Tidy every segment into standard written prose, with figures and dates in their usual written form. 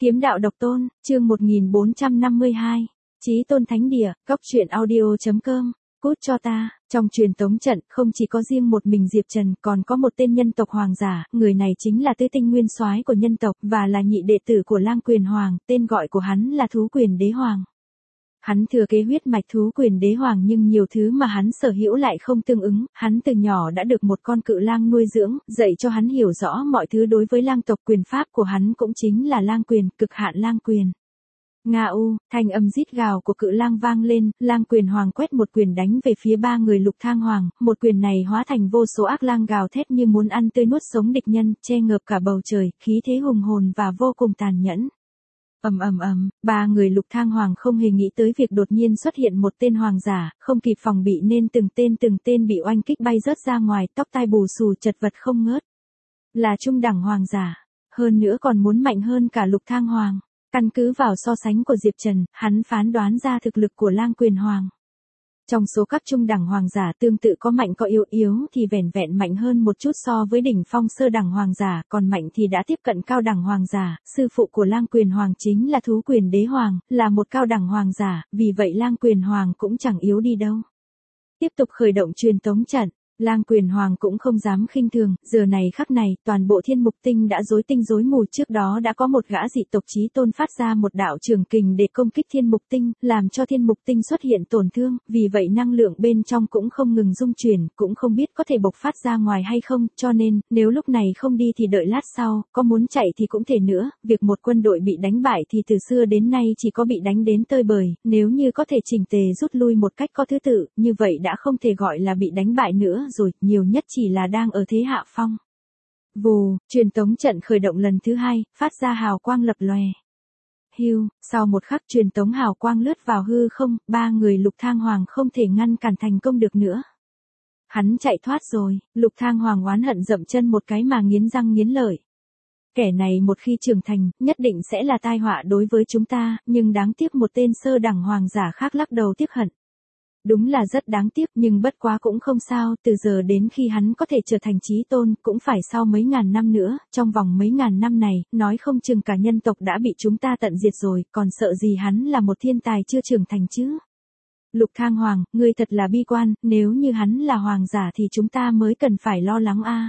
Kiếm đạo độc tôn, chương 1452. Chí tôn thánh địa, góc truyện audio.com. Cút cho ta, trong truyền tống trận không chỉ có riêng một mình Diệp Trần, còn có một tên nhân tộc hoàng giả, người này chính là tứ tinh nguyên soái của nhân tộc và là nhị đệ tử của Lang Quyền Hoàng, tên gọi của hắn là Thú Quyền Đế Hoàng. Hắn thừa kế huyết mạch Thú Quyền Đế Hoàng nhưng nhiều thứ mà hắn sở hữu lại không tương ứng, hắn từ nhỏ đã được một con cự lang nuôi dưỡng, dạy cho hắn hiểu rõ mọi thứ đối với lang tộc. Quyền pháp của hắn cũng chính là lang quyền, cực hạn lang quyền. Nga u, thanh âm rít gào của cự lang vang lên, Lang Quyền Hoàng quét một quyền đánh về phía ba người Lục Thang Hoàng, một quyền này hóa thành vô số ác lang gào thét như muốn ăn tươi nuốt sống địch nhân, che ngợp cả bầu trời, khí thế hùng hồn và vô cùng tàn nhẫn. Ba người Lục Thang Hoàng không hề nghĩ tới việc đột nhiên xuất hiện một tên hoàng giả, không kịp phòng bị nên từng tên bị oanh kích bay rớt ra ngoài, tóc tai bù xù chật vật không ngớt. Là trung đẳng hoàng giả, hơn nữa còn muốn mạnh hơn cả Lục Thang Hoàng. Căn cứ vào so sánh của Diệp Trần, hắn phán đoán ra thực lực của Lang Quyền Hoàng. Trong số các trung đẳng hoàng giả tương tự có mạnh có yếu thì vẻn mạnh hơn một chút so với đỉnh phong sơ đẳng hoàng giả, còn mạnh thì đã tiếp cận cao đẳng hoàng giả. Sư phụ của Lang Quyền Hoàng chính là Thú Quyền Đế Hoàng, là một cao đẳng hoàng giả, vì vậy Lang Quyền Hoàng cũng chẳng yếu đi đâu. Tiếp tục khởi động truyền tống trận. Lang Quyền Hoàng cũng không dám khinh thường, giờ này khắc này, toàn bộ thiên mục tinh đã rối tinh rối mù. Trước đó đã có một gã dị tộc chí tôn phát ra một đạo trường kình để công kích thiên mục tinh, làm cho thiên mục tinh xuất hiện tổn thương, vì vậy năng lượng bên trong cũng không ngừng dung chuyển, cũng không biết có thể bộc phát ra ngoài hay không, cho nên, nếu lúc này không đi thì đợi lát sau, có muốn chạy thì cũng thể nữa, việc một quân đội bị đánh bại thì từ xưa đến nay chỉ có bị đánh đến tơi bời, nếu như có thể chỉnh tề rút lui một cách có thứ tự, như vậy đã không thể gọi là bị đánh bại nữa rồi, nhiều nhất chỉ là đang ở thế hạ phong. Vù, truyền tống trận khởi động lần thứ hai, phát ra hào quang lập lòe. Hưu, sau một khắc truyền tống hào quang lướt vào hư không, ba người Lục Thang Hoàng không thể ngăn cản thành công được nữa. Hắn chạy thoát rồi, Lục Thang Hoàng oán hận dậm chân một cái mà nghiến răng nghiến lợi. Kẻ này một khi trưởng thành, nhất định sẽ là tai họa đối với chúng ta, nhưng đáng tiếc một tên sơ đẳng hoàng giả khác lắc đầu tiếc hận. Đúng là rất đáng tiếc nhưng bất quá cũng không sao, từ giờ đến khi hắn có thể trở thành chí tôn cũng phải sau mấy ngàn năm nữa, trong vòng mấy ngàn năm này, nói không chừng cả nhân tộc đã bị chúng ta tận diệt rồi, còn sợ gì hắn là một thiên tài chưa trưởng thành chứ. Lục Thang Hoàng, ngươi thật là bi quan, nếu như hắn là hoàng giả thì chúng ta mới cần phải lo lắng a.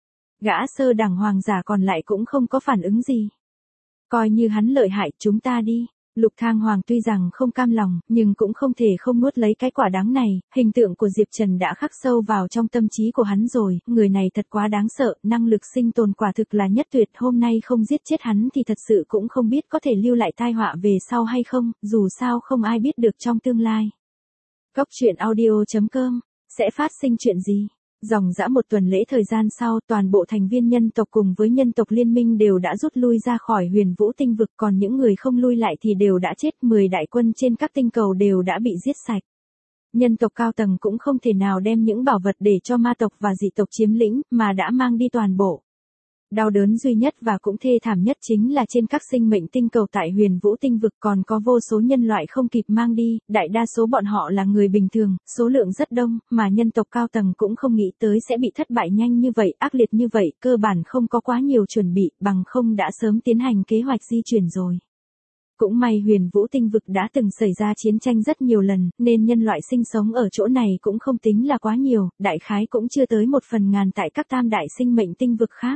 Gã sơ đẳng hoàng giả còn lại cũng không có phản ứng gì. Coi như hắn lợi hại, chúng ta đi. Lục Thang Hoàng tuy rằng không cam lòng, nhưng cũng không thể không nuốt lấy cái quả đắng này, hình tượng của Diệp Trần đã khắc sâu vào trong tâm trí của hắn rồi, người này thật quá đáng sợ, năng lực sinh tồn quả thực là nhất tuyệt, hôm nay không giết chết hắn thì thật sự cũng không biết có thể lưu lại tai họa về sau hay không, dù sao không ai biết được trong tương lai. Góc truyện audio.com, sẽ phát sinh chuyện gì? Dòng dã một tuần lễ thời gian sau, toàn bộ thành viên nhân tộc cùng với nhân tộc liên minh đều đã rút lui ra khỏi Huyền Vũ tinh vực, còn những người không lui lại thì đều đã chết, 10 đại quân trên các tinh cầu đều đã bị giết sạch. Nhân tộc cao tầng cũng không thể nào đem những bảo vật để cho ma tộc và dị tộc chiếm lĩnh, mà đã mang đi toàn bộ. Đau đớn duy nhất và cũng thê thảm nhất chính là trên các sinh mệnh tinh cầu tại Huyền Vũ tinh vực còn có vô số nhân loại không kịp mang đi, đại đa số bọn họ là người bình thường, số lượng rất đông, mà nhân tộc cao tầng cũng không nghĩ tới sẽ bị thất bại nhanh như vậy, ác liệt như vậy, cơ bản không có quá nhiều chuẩn bị, bằng không đã sớm tiến hành kế hoạch di chuyển rồi. Cũng may Huyền Vũ tinh vực đã từng xảy ra chiến tranh rất nhiều lần, nên nhân loại sinh sống ở chỗ này cũng không tính là quá nhiều, đại khái cũng chưa tới 1/1000 tại các tam đại sinh mệnh tinh vực khác.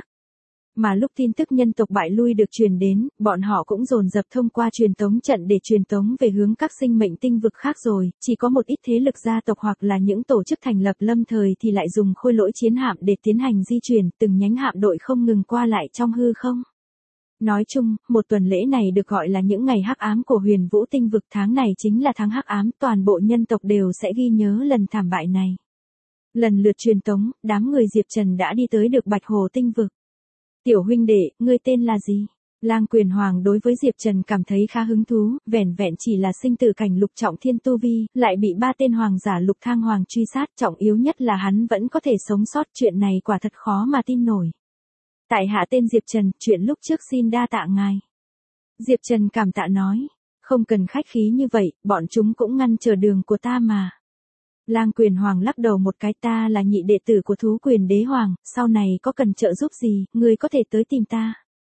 Mà lúc tin tức nhân tộc bại lui được truyền đến, bọn họ cũng dồn dập thông qua truyền tống trận để truyền tống về hướng các sinh mệnh tinh vực khác rồi, chỉ có một ít thế lực gia tộc hoặc là những tổ chức thành lập lâm thời thì lại dùng khôi lỗi chiến hạm để tiến hành di chuyển, từng nhánh hạm đội không ngừng qua lại trong hư không. Nói chung, một tuần lễ này được gọi là những ngày hắc ám của Huyền Vũ tinh vực, tháng này chính là tháng hắc ám, toàn bộ nhân tộc đều sẽ ghi nhớ lần thảm bại này. Lần lượt truyền tống, đám người Diệp Trần đã đi tới được Bạch Hồ tinh vực. Tiểu huynh đệ, ngươi tên là gì? Lang Quyền Hoàng đối với Diệp Trần cảm thấy khá hứng thú, vẻn chỉ là sinh tử cảnh lục trọng thiên tu vi, lại bị ba tên hoàng giả Lục Thang Hoàng truy sát, trọng yếu nhất là hắn vẫn có thể sống sót, chuyện này quả thật khó mà tin nổi. Tại hạ tên Diệp Trần, chuyện lúc trước xin đa tạ ngài. Diệp Trần cảm tạ nói, không cần khách khí như vậy, bọn chúng cũng ngăn trở đường của ta mà. Lang Quyền Hoàng lắc đầu một cái, ta là nhị đệ tử của Thú Quyền Đế Hoàng, sau này có cần trợ giúp gì, ngươi có thể tới tìm ta.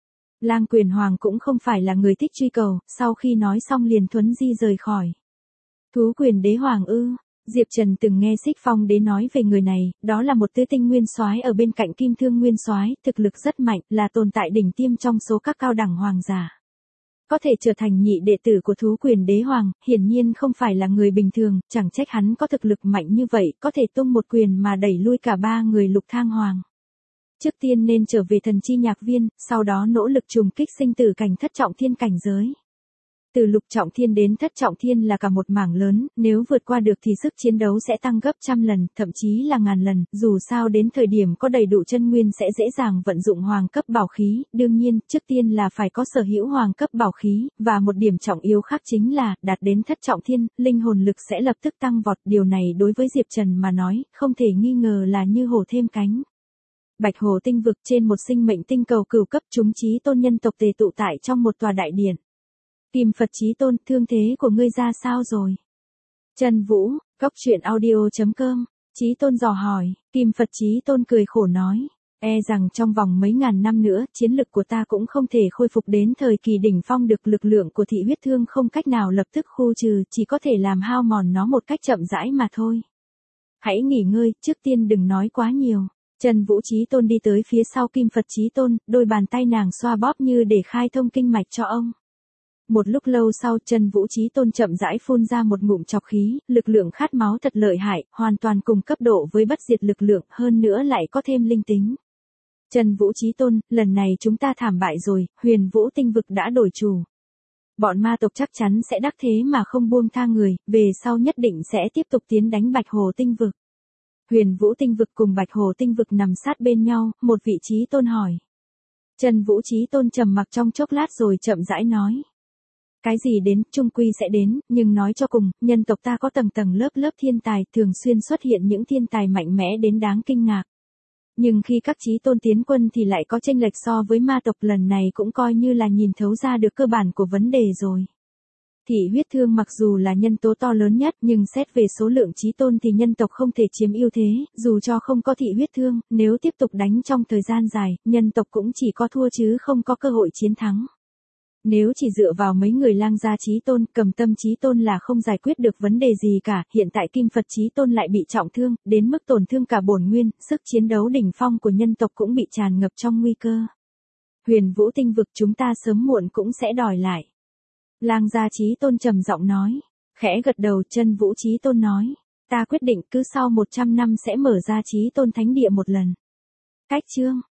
Lang Quyền Hoàng cũng không phải là người thích truy cầu, sau khi nói xong liền thuấn di rời khỏi. Thú quyền đế hoàng ư? Diệp Trần từng nghe Xích Phong đế nói về người này, đó là một tứ tinh nguyên soái ở bên cạnh Kim Thương nguyên soái, thực lực rất mạnh, là tồn tại đỉnh tiêm trong số các cao đẳng hoàng giả. Có thể trở thành nhị đệ tử của thú quyền đế hoàng, hiển nhiên không phải là người bình thường, chẳng trách hắn có thực lực mạnh như vậy, có thể tung một quyền mà đẩy lui cả ba người Lục Thang Hoàng. Trước tiên nên trở về thần chi nhạc viên, sau đó nỗ lực trùng kích sinh tử cảnh thất trọng thiên cảnh giới. Từ lục trọng thiên đến thất trọng thiên là cả một mảng lớn, nếu vượt qua được thì sức chiến đấu sẽ tăng gấp trăm lần, thậm chí là ngàn lần, dù sao đến thời điểm có đầy đủ chân nguyên sẽ dễ dàng vận dụng hoàng cấp bảo khí, đương nhiên, trước tiên là phải có sở hữu hoàng cấp bảo khí, và một điểm trọng yếu khác chính là, đạt đến thất trọng thiên, linh hồn lực sẽ lập tức tăng vọt, điều này đối với Diệp Trần mà nói, không thể nghi ngờ là như hổ thêm cánh. Bạch Hồ tinh vực trên một sinh mệnh tinh cầu cửu cấp, chúng chí tôn nhân tộc tề tụ tại trong một tòa đại điện. Kim Phật Chí Tôn, thương thế của ngươi ra sao rồi? Trần Vũ, Cốc Truyện Audio.com, Chí Tôn dò hỏi, Kim Phật Chí Tôn cười khổ nói, e rằng trong vòng mấy ngàn năm nữa, chiến lực của ta cũng không thể khôi phục đến thời kỳ đỉnh phong được, lực lượng của thị huyết thương không cách nào lập tức khu trừ, chỉ có thể làm hao mòn nó một cách chậm rãi mà thôi. Hãy nghỉ ngơi, trước tiên đừng nói quá nhiều. Trần Vũ Chí Tôn đi tới phía sau Kim Phật Chí Tôn, đôi bàn tay nàng xoa bóp như để khai thông kinh mạch cho ông. Một lúc lâu sau, Trần Vũ Chí Tôn chậm rãi phun ra một ngụm trọc khí, lực lượng khát máu thật lợi hại, hoàn toàn cùng cấp độ với bất diệt lực lượng, hơn nữa lại có thêm linh tính. Trần Vũ Chí Tôn, lần này chúng ta thảm bại rồi, Huyền Vũ tinh vực đã đổi chủ. Bọn ma tộc chắc chắn sẽ đắc thế mà không buông tha người, về sau nhất định sẽ tiếp tục tiến đánh Bạch Hồ tinh vực. Huyền Vũ tinh vực cùng Bạch Hồ tinh vực nằm sát bên nhau, một vị Chí Tôn hỏi. Trần Vũ Chí Tôn trầm mặc trong chốc lát rồi chậm rãi nói. Cái gì đến, chung quy sẽ đến, nhưng nói cho cùng, nhân tộc ta có tầng tầng lớp lớp thiên tài, thường xuyên xuất hiện những thiên tài mạnh mẽ đến đáng kinh ngạc. Nhưng khi các Chí Tôn tiến quân thì lại có chênh lệch so với ma tộc, lần này cũng coi như là nhìn thấu ra được cơ bản của vấn đề rồi. Thị huyết thương mặc dù là nhân tố to lớn nhất, nhưng xét về số lượng Chí Tôn thì nhân tộc không thể chiếm ưu thế, dù cho không có thị huyết thương, nếu tiếp tục đánh trong thời gian dài, nhân tộc cũng chỉ có thua chứ không có cơ hội chiến thắng. Nếu chỉ dựa vào mấy người lang gia Chí Tôn, Cầm Tâm Chí Tôn là không giải quyết được vấn đề gì cả, hiện tại Kim Phật Chí Tôn lại bị trọng thương, đến mức tổn thương cả bổn nguyên, sức chiến đấu đỉnh phong của nhân tộc cũng bị tràn ngập trong nguy cơ. Huyền Vũ tinh vực chúng ta sớm muộn cũng sẽ đòi lại. Lang gia Chí Tôn trầm giọng nói, khẽ gật đầu. Chân Vũ Chí Tôn nói, ta quyết định cứ sau 100 năm sẽ mở ra Chí Tôn Thánh Địa một lần. Cách chương